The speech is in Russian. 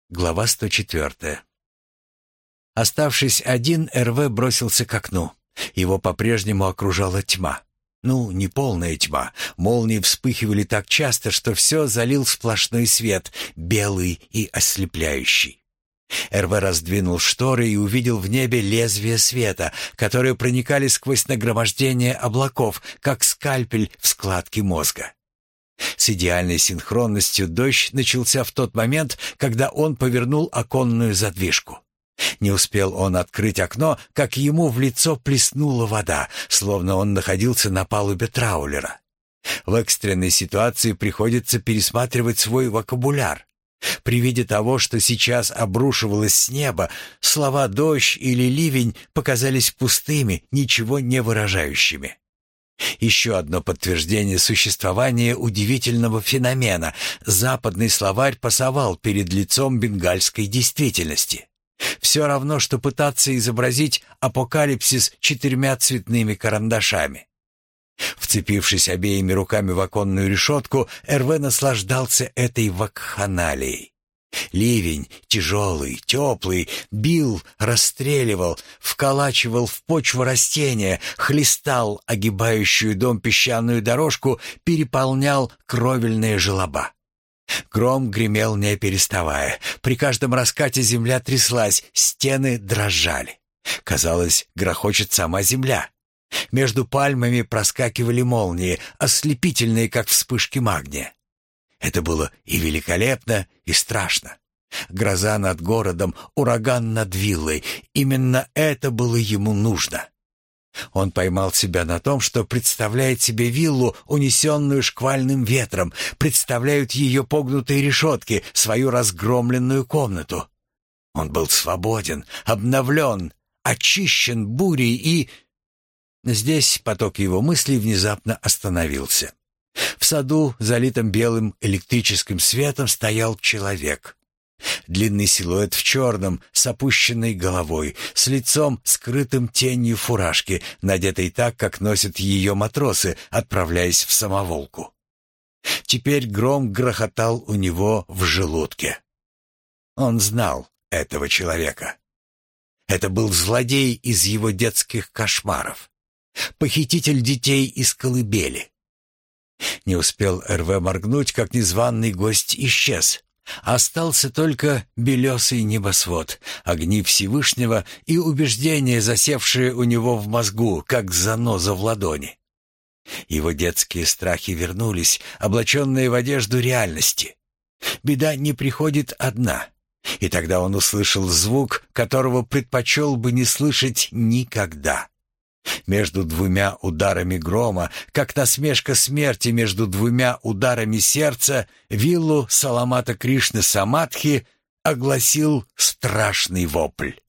Глава 104. Оставшись один, РВ бросился к окну. Его по-прежнему окружала тьма. Ну, не полная тьма. Молнии вспыхивали так часто, что все залил сплошной свет, белый и ослепляющий. РВ раздвинул шторы и увидел в небе лезвия света, которые проникали сквозь нагромождение облаков, как скальпель в складки мозга. С идеальной синхронностью дождь начался в тот момент, когда он повернул оконную задвижку. Не успел он открыть окно, как ему в лицо плеснула вода, словно он находился на палубе траулера. В экстренной ситуации приходится пересматривать свой вокабуляр. При виде того, что сейчас обрушивалось с неба, слова «дождь» или «ливень» показались пустыми, ничего не выражающими. Еще одно подтверждение существования удивительного феномена. Западный словарь пасовал перед лицом бенгальской действительности. Все равно, что пытаться изобразить апокалипсис 4 цветными карандашами. Вцепившись обеими руками в оконную решетку, РВ наслаждался этой вакханалией. Ливень, тяжелый, теплый, бил, расстреливал, вколачивал в почву растения, хлестал огибающую дом песчаную дорожку, переполнял кровельные желоба. Гром гремел не переставая. При каждом раскате земля тряслась, стены дрожали. Казалось, грохочет сама земля. Между пальмами проскакивали молнии, ослепительные, как вспышки магния. Это было и великолепно, и страшно. Гроза над городом, ураган над виллой. Именно это было ему нужно. Он поймал себя на том, что представляет себе виллу, унесенную шквальным ветром, представляют ее погнутые решетки, свою разгромленную комнату. Он был свободен, обновлен, очищен бурей и... Здесь поток его мыслей внезапно остановился. В саду, залитом белым электрическим светом, стоял человек. Длинный силуэт в черном, с опущенной головой, с лицом, скрытым тенью фуражки, надетой так, как носят ее матросы, отправляясь в самоволку. Теперь гром грохотал у него в желудке. Он знал этого человека. Это был злодей из его детских кошмаров. Похититель детей из колыбели. Не успел РВ моргнуть, как незваный гость исчез. Остался только белесый небосвод, огни Всевышнего и убеждения, засевшие у него в мозгу, как заноза в ладони. Его детские страхи вернулись, облаченные в одежду реальности. Беда не приходит одна. И тогда он услышал звук, которого предпочел бы не слышать никогда. Между 2 ударами грома, как насмешка смерти между 2 ударами сердца, виллу Саламата Кришны Самадхи огласил страшный вопль.